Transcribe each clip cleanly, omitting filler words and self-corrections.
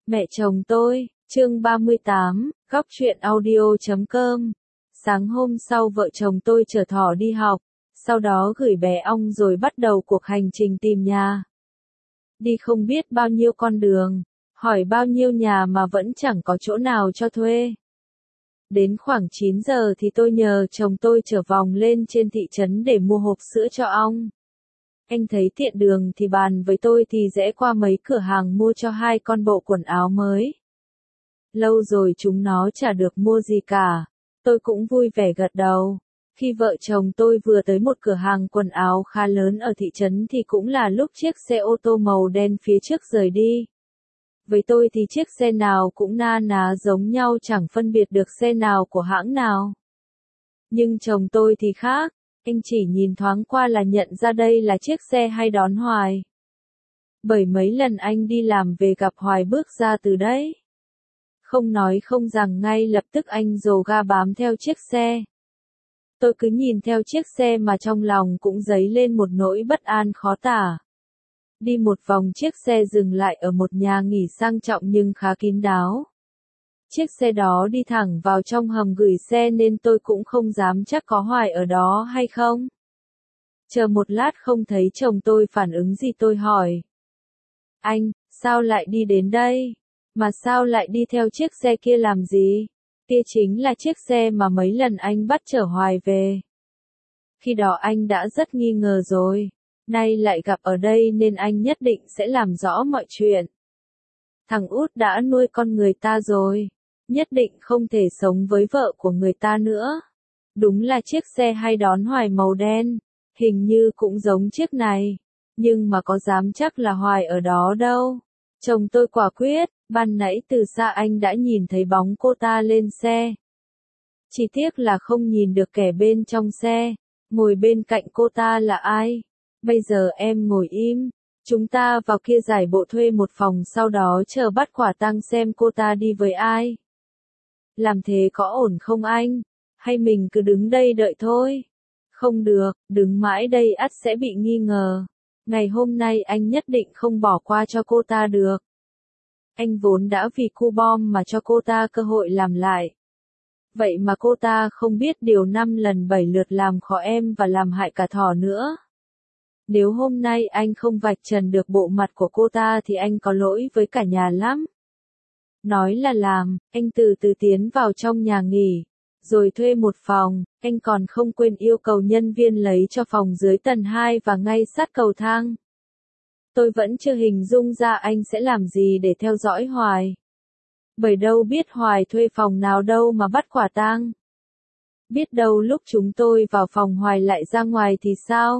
Mẹ chồng tôi, chương 38, góc truyện audio.com. Sáng hôm sau vợ chồng tôi chở Thỏ đi học, sau đó gửi bé ong rồi bắt đầu cuộc hành trình tìm nhà. Đi không biết bao nhiêu con đường, hỏi bao nhiêu nhà mà vẫn chẳng có chỗ nào cho thuê. Đến khoảng 9 giờ thì tôi nhờ chồng tôi chở vòng lên trên thị trấn để mua hộp sữa cho ong. Anh thấy tiện đường thì bàn với tôi thì rẽ qua mấy cửa hàng mua cho 2 con bộ quần áo mới. Lâu rồi chúng nó chả được mua gì cả. Tôi cũng vui vẻ gật đầu. Khi vợ chồng tôi vừa tới một cửa hàng quần áo khá lớn ở thị trấn thì cũng là lúc chiếc xe ô tô màu đen phía trước rời đi. Với tôi thì chiếc xe nào cũng na ná giống nhau, chẳng phân biệt được xe nào của hãng nào. Nhưng chồng tôi thì khác. Anh chỉ nhìn thoáng qua là nhận ra đây là chiếc xe hay đón Hoài. Bởi mấy lần anh đi làm về gặp Hoài bước ra từ đấy. Không nói không rằng ngay lập tức anh dồ ga bám theo chiếc xe. Tôi cứ nhìn theo chiếc xe mà trong lòng cũng dấy lên một nỗi bất an khó tả. Đi một vòng chiếc xe dừng lại ở một nhà nghỉ sang trọng nhưng khá kín đáo. Chiếc xe đó đi thẳng vào trong hầm gửi xe nên tôi cũng không dám chắc có Hoài ở đó hay không. Chờ một lát không thấy chồng tôi phản ứng gì, tôi hỏi. Anh, sao lại đi đến đây? Mà sao lại đi theo chiếc xe kia làm gì? Kia chính là chiếc xe mà mấy lần anh bắt chở Hoài về. Khi đó anh đã rất nghi ngờ rồi. Nay lại gặp ở đây nên anh nhất định sẽ làm rõ mọi chuyện. Thằng út đã nuôi con người ta rồi. Nhất định không thể sống với vợ của người ta nữa. Đúng là chiếc xe hay đón Hoài màu đen, hình như cũng giống chiếc này. Nhưng mà có dám chắc là Hoài ở đó đâu. Chồng tôi quả quyết, ban nãy từ xa anh đã nhìn thấy bóng cô ta lên xe. Chỉ tiếc là không nhìn được kẻ bên trong xe, ngồi bên cạnh cô ta là ai. Bây giờ em ngồi im, chúng ta vào kia giải bộ thuê một phòng, sau đó chờ bắt quả tang xem cô ta đi với ai. Làm thế có ổn không anh? Hay mình cứ đứng đây đợi thôi? Không được, đứng mãi đây ắt sẽ bị nghi ngờ. Ngày hôm nay anh nhất định không bỏ qua cho cô ta được. Anh vốn đã vì cu bom mà cho cô ta cơ hội làm lại. Vậy mà cô ta không biết điều 5 lần 7 lượt làm khó em và làm hại cả Thỏ nữa. Nếu hôm nay anh không vạch trần được bộ mặt của cô ta thì anh có lỗi với cả nhà lắm. Nói là làm, anh từ từ tiến vào trong nhà nghỉ, rồi thuê một phòng, anh còn không quên yêu cầu nhân viên lấy cho phòng dưới tầng 2 và ngay sát cầu thang. Tôi vẫn chưa hình dung ra anh sẽ làm gì để theo dõi Hoài. Bởi đâu biết Hoài thuê phòng nào đâu mà bắt quả tang. Biết đâu lúc chúng tôi vào phòng Hoài lại ra ngoài thì sao?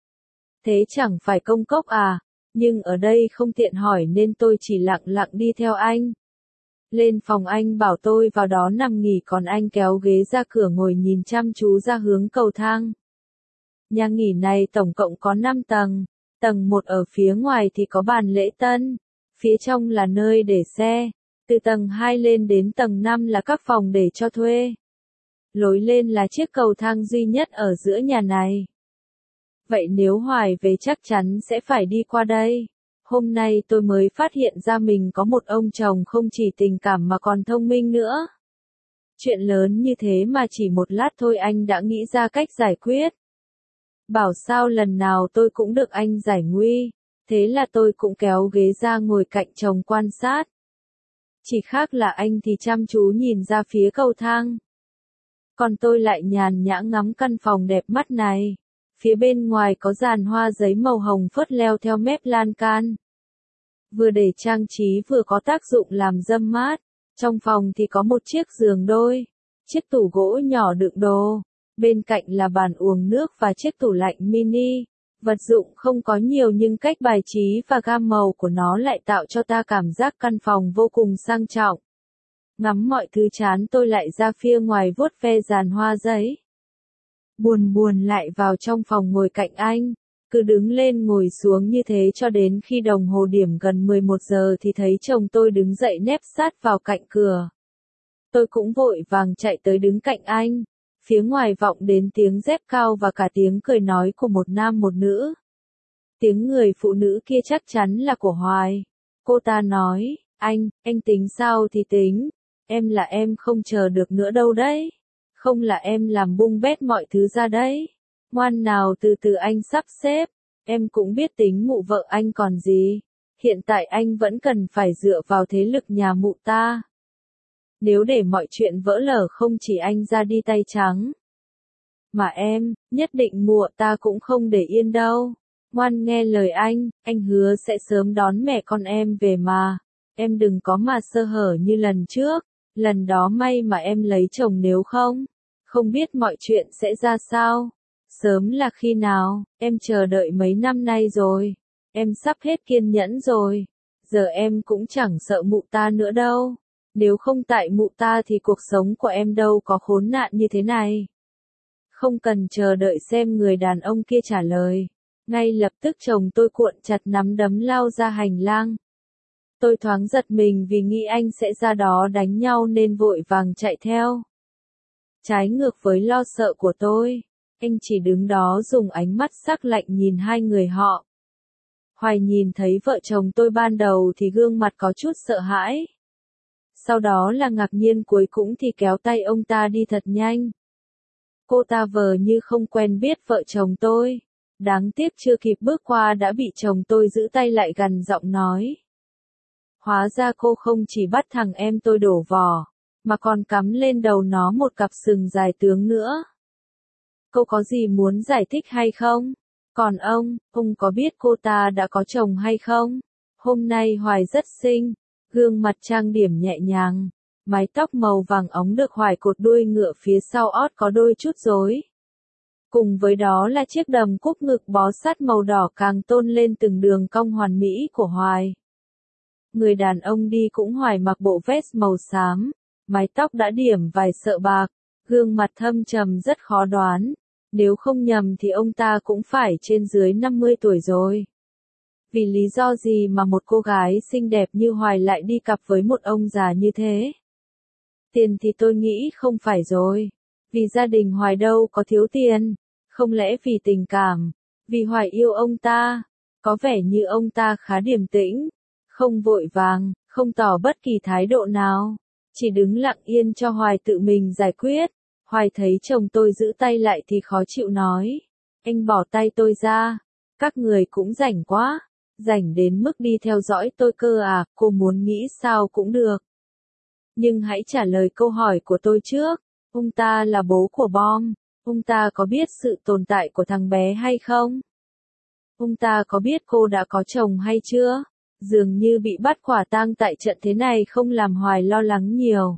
Thế chẳng phải công cốc à? Nhưng ở đây không tiện hỏi nên tôi chỉ lặng lặng đi theo anh. Lên phòng anh bảo tôi vào đó nằm nghỉ, còn anh kéo ghế ra cửa ngồi nhìn chăm chú ra hướng cầu thang. Nhà nghỉ này tổng cộng có 5 tầng. Tầng 1 ở phía ngoài thì có bàn lễ tân. Phía trong là nơi để xe. Từ tầng 2 lên đến tầng 5 là các phòng để cho thuê. Lối lên là chiếc cầu thang duy nhất ở giữa nhà này. Vậy nếu Hoài về chắc chắn sẽ phải đi qua đây. Hôm nay tôi mới phát hiện ra mình có một ông chồng không chỉ tình cảm mà còn thông minh nữa. Chuyện lớn như thế mà chỉ một lát thôi anh đã nghĩ ra cách giải quyết. Bảo sao lần nào tôi cũng được anh giải nguy. Thế là tôi cũng kéo ghế ra ngồi cạnh chồng quan sát. Chỉ khác là anh thì chăm chú nhìn ra phía cầu thang. Còn tôi lại nhàn nhã ngắm căn phòng đẹp mắt này. Phía bên ngoài có dàn hoa giấy màu hồng phớt leo theo mép lan can. Vừa để trang trí vừa có tác dụng làm râm mát. Trong phòng thì có một chiếc giường đôi, chiếc tủ gỗ nhỏ đựng đồ. Bên cạnh là bàn uống nước và chiếc tủ lạnh mini. Vật dụng không có nhiều nhưng cách bài trí và gam màu của nó lại tạo cho ta cảm giác căn phòng vô cùng sang trọng. Ngắm mọi thứ chán tôi lại ra phía ngoài vuốt ve dàn hoa giấy. Buồn buồn lại vào trong phòng ngồi cạnh anh. Cứ đứng lên ngồi xuống như thế cho đến khi đồng hồ điểm gần 11 giờ thì thấy chồng tôi đứng dậy nép sát vào cạnh cửa. Tôi cũng vội vàng chạy tới đứng cạnh anh. Phía ngoài vọng đến tiếng dép cao và cả tiếng cười nói của một nam một nữ. Tiếng người phụ nữ kia chắc chắn là của Hoài. Cô ta nói, Anh tính sao thì tính. Em là em không chờ được nữa đâu đấy. Không là em làm bung bét mọi thứ ra đấy. Ngoan nào từ từ anh sắp xếp. Em cũng biết tính mụ vợ anh còn gì. Hiện tại anh vẫn cần phải dựa vào thế lực nhà mụ ta. Nếu để mọi chuyện vỡ lở không chỉ anh ra đi tay trắng. Mà em, nhất định mụ ta cũng không để yên đâu. Ngoan nghe lời anh hứa sẽ sớm đón mẹ con em về mà. Em đừng có mà sơ hở như lần trước. Lần đó may mà em lấy chồng nếu không biết mọi chuyện sẽ ra sao. Sớm là khi nào, em chờ đợi mấy năm nay rồi. Em sắp hết kiên nhẫn rồi. Giờ em cũng chẳng sợ mụ ta nữa đâu. Nếu không tại mụ ta thì cuộc sống của em đâu có khốn nạn như thế này. Không cần chờ đợi xem người đàn ông kia trả lời. Ngay lập tức chồng tôi cuộn chặt nắm đấm lao ra hành lang. Tôi thoáng giật mình vì nghĩ anh sẽ ra đó đánh nhau nên vội vàng chạy theo. Trái ngược với lo sợ của tôi, anh chỉ đứng đó dùng ánh mắt sắc lạnh nhìn hai người họ. Hoài nhìn thấy vợ chồng tôi ban đầu thì gương mặt có chút sợ hãi. Sau đó là ngạc nhiên, cuối cùng thì kéo tay ông ta đi thật nhanh. Cô ta vờ như không quen biết vợ chồng tôi. Đáng tiếc chưa kịp bước qua đã bị chồng tôi giữ tay lại gằn giọng nói. Hóa ra cô không chỉ bắt thằng em tôi đổ vỏ, mà còn cắm lên đầu nó một cặp sừng dài tướng nữa. Cô có gì muốn giải thích hay không? Còn ông có biết cô ta đã có chồng hay không? Hôm nay Hoài rất xinh, gương mặt trang điểm nhẹ nhàng, mái tóc màu vàng óng được Hoài cột đuôi ngựa phía sau ót có đôi chút rối. Cùng với đó là chiếc đầm cúc ngực bó sát màu đỏ càng tôn lên từng đường cong hoàn mỹ của Hoài. Người đàn ông đi cũng Hoài mặc bộ vest màu xám, mái tóc đã điểm vài sợi bạc, gương mặt thâm trầm rất khó đoán. Nếu không nhầm thì ông ta cũng phải trên dưới 50 tuổi rồi. Vì lý do gì mà một cô gái xinh đẹp như Hoài lại đi cặp với một ông già như thế? Tiền thì tôi nghĩ không phải rồi. Vì gia đình Hoài đâu có thiếu tiền. Không lẽ vì tình cảm? Vì Hoài yêu ông ta. Có vẻ như ông ta khá điềm tĩnh. Không vội vàng, không tỏ bất kỳ thái độ nào. Chỉ đứng lặng yên cho Hoài tự mình giải quyết. Hoài thấy chồng tôi giữ tay lại thì khó chịu nói. Anh bỏ tay tôi ra. Các người cũng rảnh quá. Rảnh đến mức đi theo dõi tôi cơ à, cô muốn nghĩ sao cũng được. Nhưng hãy trả lời câu hỏi của tôi trước. Ông ta là bố của Bom. Ông ta có biết sự tồn tại của thằng bé hay không? Ông ta có biết cô đã có chồng hay chưa? Dường như bị bắt quả tang tại trận thế này không làm Hoài lo lắng nhiều.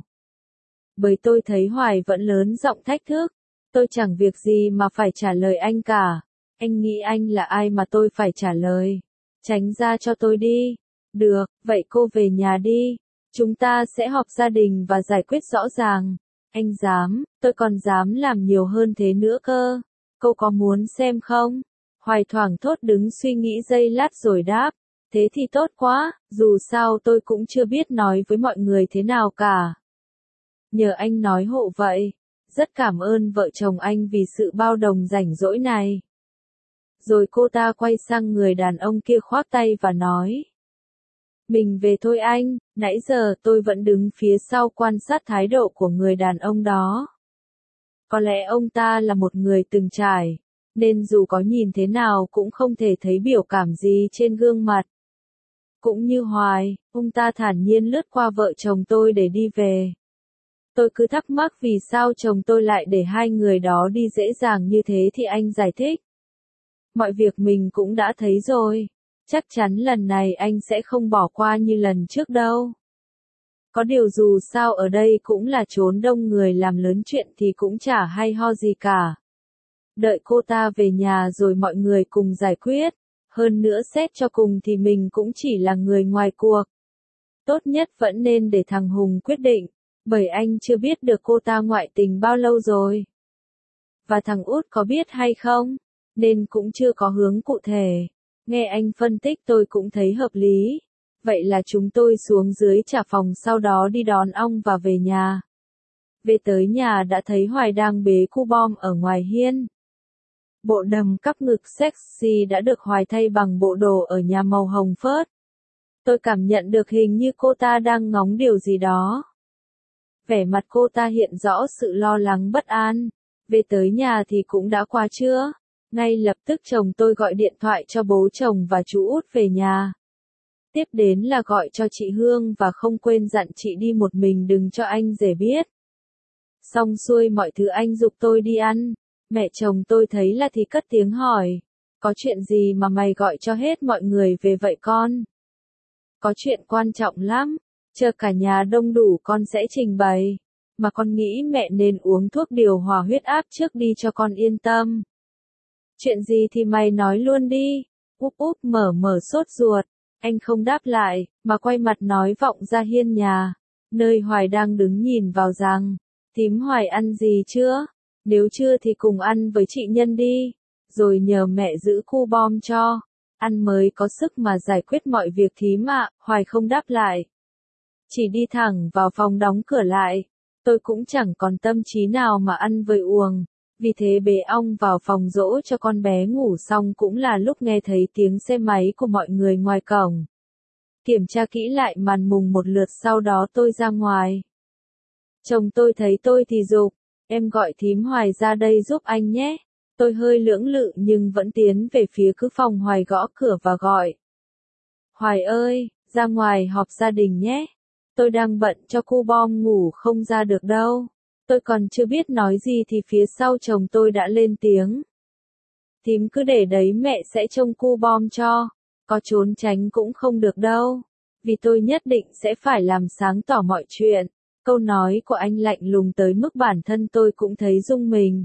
Bởi tôi thấy Hoài vẫn lớn giọng thách thức. Tôi chẳng việc gì mà phải trả lời anh cả. Anh nghĩ anh là ai mà tôi phải trả lời? Tránh ra cho tôi đi. Được, vậy cô về nhà đi. Chúng ta sẽ họp gia đình và giải quyết rõ ràng. Anh dám, tôi còn dám làm nhiều hơn thế nữa cơ. Cô có muốn xem không? Hoài thoảng thốt đứng suy nghĩ giây lát rồi đáp. Thế thì tốt quá, dù sao tôi cũng chưa biết nói với mọi người thế nào cả. Nhờ anh nói hộ vậy. Rất cảm ơn vợ chồng anh vì sự bao đồng rảnh rỗi này. Rồi cô ta quay sang người đàn ông kia khoác tay và nói. Mình về thôi anh, nãy giờ tôi vẫn đứng phía sau quan sát thái độ của người đàn ông đó. Có lẽ ông ta là một người từng trải, nên dù có nhìn thế nào cũng không thể thấy biểu cảm gì trên gương mặt. Cũng như Hoài, ông ta thản nhiên lướt qua vợ chồng tôi để đi về. Tôi cứ thắc mắc vì sao chồng tôi lại để hai người đó đi dễ dàng như thế thì anh giải thích. Mọi việc mình cũng đã thấy rồi. Chắc chắn lần này anh sẽ không bỏ qua như lần trước đâu. Có điều dù sao ở đây cũng là chốn đông người làm lớn chuyện thì cũng chả hay ho gì cả. Đợi cô ta về nhà rồi mọi người cùng giải quyết. Hơn nữa xét cho cùng thì mình cũng chỉ là người ngoài cuộc. Tốt nhất vẫn nên để thằng Hùng quyết định, bởi anh chưa biết được cô ta ngoại tình bao lâu rồi. Và thằng Út có biết hay không? Nên cũng chưa có hướng cụ thể. Nghe anh phân tích tôi cũng thấy hợp lý. Vậy là chúng tôi xuống dưới trả phòng sau đó đi đón ong và về nhà. Về tới nhà đã thấy Hoài đang bế cu Bom ở ngoài hiên. Bộ đầm cắp ngực sexy đã được Hoài thay bằng bộ đồ ở nhà màu hồng phớt. Tôi cảm nhận được hình như cô ta đang ngóng điều gì đó. Vẻ mặt cô ta hiện rõ sự lo lắng bất an. Về tới nhà thì cũng đã qua trưa. Ngay lập tức chồng tôi gọi điện thoại cho bố chồng và chú út về nhà. Tiếp đến là gọi cho chị Hương và không quên dặn chị đi một mình đừng cho anh rể biết. Xong xuôi mọi thứ anh giục tôi đi ăn. Mẹ chồng tôi thấy là thì cất tiếng hỏi. Có chuyện gì mà mày gọi cho hết mọi người về vậy con? Có chuyện quan trọng lắm. Chờ cả nhà đông đủ con sẽ trình bày. Mà con nghĩ mẹ nên uống thuốc điều hòa huyết áp trước đi cho con yên tâm. Chuyện gì thì mày nói luôn đi. Úp úp mở sốt ruột. Anh không đáp lại, mà quay mặt nói vọng ra hiên nhà. Nơi Hoài đang đứng nhìn vào rằng. Thím Hoài ăn gì chưa? Nếu chưa thì cùng ăn với chị Nhân đi. Rồi nhờ mẹ giữ cu bom cho. Ăn mới có sức mà giải quyết mọi việc thím ạ. Hoài không đáp lại. Chỉ đi thẳng vào phòng đóng cửa lại. Tôi cũng chẳng còn tâm trí nào mà ăn với uống. Vì thế bế ong vào phòng dỗ cho con bé ngủ xong cũng là lúc nghe thấy tiếng xe máy của mọi người ngoài cổng. Kiểm tra kỹ lại màn mùng một lượt sau đó tôi ra ngoài. Chồng tôi thấy tôi thì giục, em gọi thím Hoài ra đây giúp anh nhé. Tôi hơi lưỡng lự nhưng vẫn tiến về phía cứ phòng Hoài gõ cửa và gọi. Hoài ơi, ra ngoài họp gia đình nhé. Tôi đang bận cho cu bom ngủ không ra được đâu. Tôi còn chưa biết nói gì thì phía sau chồng tôi đã lên tiếng. Thím cứ để đấy mẹ sẽ trông cu bom cho. Có trốn tránh cũng không được đâu. Vì tôi nhất định sẽ phải làm sáng tỏ mọi chuyện. Câu nói của anh lạnh lùng tới mức bản thân tôi cũng thấy rung mình.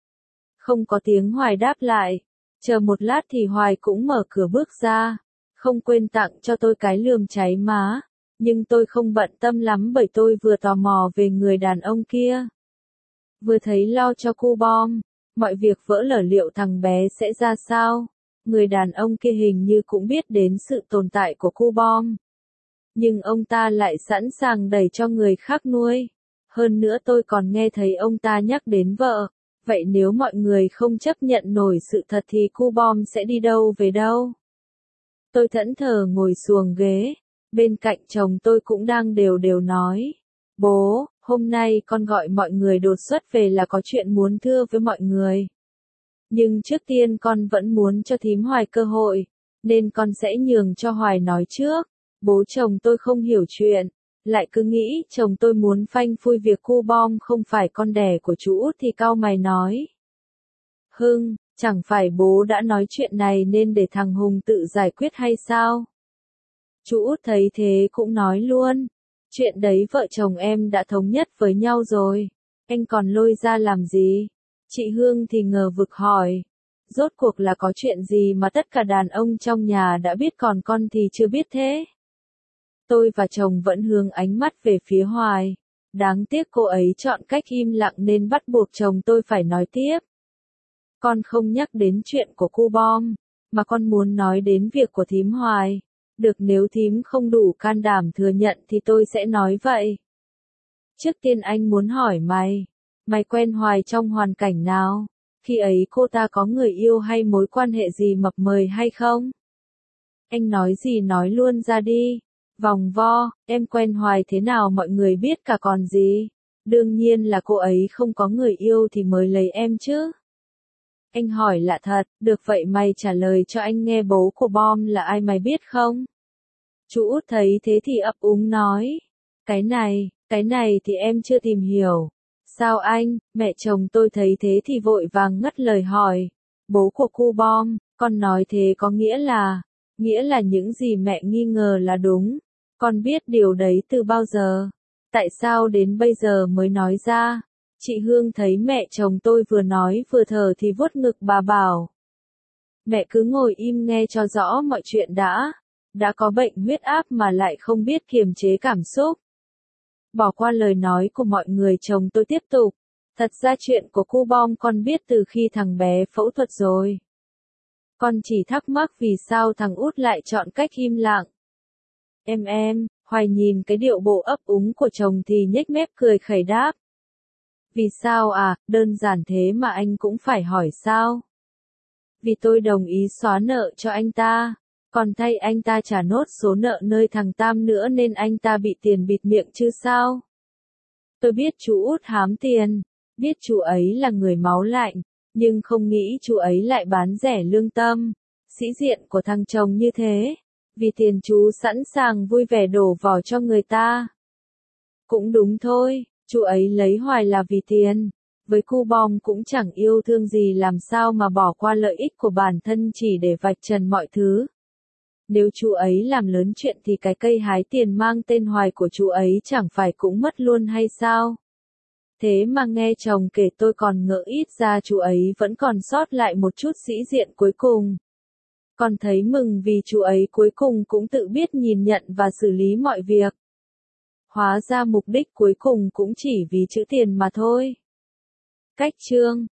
Không có tiếng Hoài đáp lại. Chờ một lát thì Hoài cũng mở cửa bước ra. Không quên tặng cho tôi cái lườm cháy má. Nhưng tôi không bận tâm lắm bởi tôi vừa tò mò về người đàn ông kia. Vừa thấy lo cho cu bom. Mọi việc vỡ lở liệu thằng bé sẽ ra sao? Người đàn ông kia hình như cũng biết đến sự tồn tại của cu bom. Nhưng ông ta lại sẵn sàng đẩy cho người khác nuôi. Hơn nữa tôi còn nghe thấy ông ta nhắc đến vợ. Vậy nếu mọi người không chấp nhận nổi sự thật thì cu bom sẽ đi đâu về đâu? Tôi thẫn thờ ngồi xuồng ghế. Bên cạnh chồng tôi cũng đang đều đều nói. Bố, hôm nay con gọi mọi người đột xuất về là có chuyện muốn thưa với mọi người. Nhưng trước tiên con vẫn muốn cho thím Hoài cơ hội. Nên con sẽ nhường cho Hoài nói trước. Bố chồng tôi không hiểu chuyện. Lại cứ nghĩ chồng tôi muốn phanh phui việc cu bom không phải con đẻ của chú út thì cau mày nói. Hưng, chẳng phải bố đã nói chuyện này nên để thằng Hùng tự giải quyết hay sao? Chú út thấy thế cũng nói luôn. Chuyện đấy vợ chồng em đã thống nhất với nhau rồi. Anh còn lôi ra làm gì? Chị Hương thì ngờ vực hỏi. Rốt cuộc là có chuyện gì mà tất cả đàn ông trong nhà đã biết còn con thì chưa biết thế? Tôi và chồng vẫn hướng ánh mắt về phía Hoài. Đáng tiếc cô ấy chọn cách im lặng nên bắt buộc chồng tôi phải nói tiếp. Con không nhắc đến chuyện của cu bom, mà con muốn nói đến việc của thím Hoài. Được nếu thím không đủ can đảm thừa nhận thì tôi sẽ nói vậy. Trước tiên anh muốn hỏi mày quen Hoài trong hoàn cảnh nào? Khi ấy cô ta có người yêu hay mối quan hệ gì mập mời hay không? Anh nói gì nói luôn ra đi. Vòng vo, em quen Hoài thế nào mọi người biết cả còn gì. Đương nhiên là cô ấy không có người yêu thì mới lấy em chứ. Anh hỏi lạ thật, được vậy mày trả lời cho anh nghe bố của bom là ai mày biết không? Chú út thấy thế thì ấp úng nói. Cái này thì em chưa tìm hiểu. Sao anh? Mẹ chồng tôi thấy thế thì vội vàng ngắt lời hỏi. Bố của cu bom, con nói thế có nghĩa là những gì mẹ nghi ngờ là đúng. Con biết điều đấy từ bao giờ? Tại sao đến bây giờ mới nói ra? Chị Hương thấy mẹ chồng tôi vừa nói vừa thở thì vuốt ngực bà bảo. Mẹ cứ ngồi im nghe cho rõ mọi chuyện đã. Đã có bệnh huyết áp mà lại không biết kiềm chế cảm xúc. Bỏ qua lời nói của mọi người chồng tôi tiếp tục. Thật ra chuyện của cu bom con biết từ khi thằng bé phẫu thuật rồi. Con chỉ thắc mắc vì sao thằng út lại chọn cách im lặng. Hoài nhìn cái điệu bộ ấp úng của chồng thì nhếch mép cười khẩy đáp. Vì sao à, đơn giản thế mà anh cũng phải hỏi sao? Vì tôi đồng ý xóa nợ cho anh ta. Còn thay anh ta trả nốt số nợ nơi thằng Tam nữa nên anh ta bị tiền bịt miệng chứ sao? Tôi biết chú Út hám tiền, biết chú ấy là người máu lạnh, nhưng không nghĩ chú ấy lại bán rẻ lương tâm, sĩ diện của thằng chồng như thế. Vì tiền chú sẵn sàng vui vẻ đổ vỏ cho người ta. Cũng đúng thôi, chú ấy lấy hoài là vì tiền. Với cu bom cũng chẳng yêu thương gì làm sao mà bỏ qua lợi ích của bản thân chỉ để vạch trần mọi thứ. Nếu chú ấy làm lớn chuyện thì cái cây hái tiền mang tên Hoài của chú ấy chẳng phải cũng mất luôn hay sao? Thế mà nghe chồng kể tôi còn ngỡ ít ra chú ấy vẫn còn sót lại một chút sĩ diện cuối cùng. Còn thấy mừng vì chú ấy cuối cùng cũng tự biết nhìn nhận và xử lý mọi việc. Hóa ra mục đích cuối cùng cũng chỉ vì chữ tiền mà thôi. Cách chương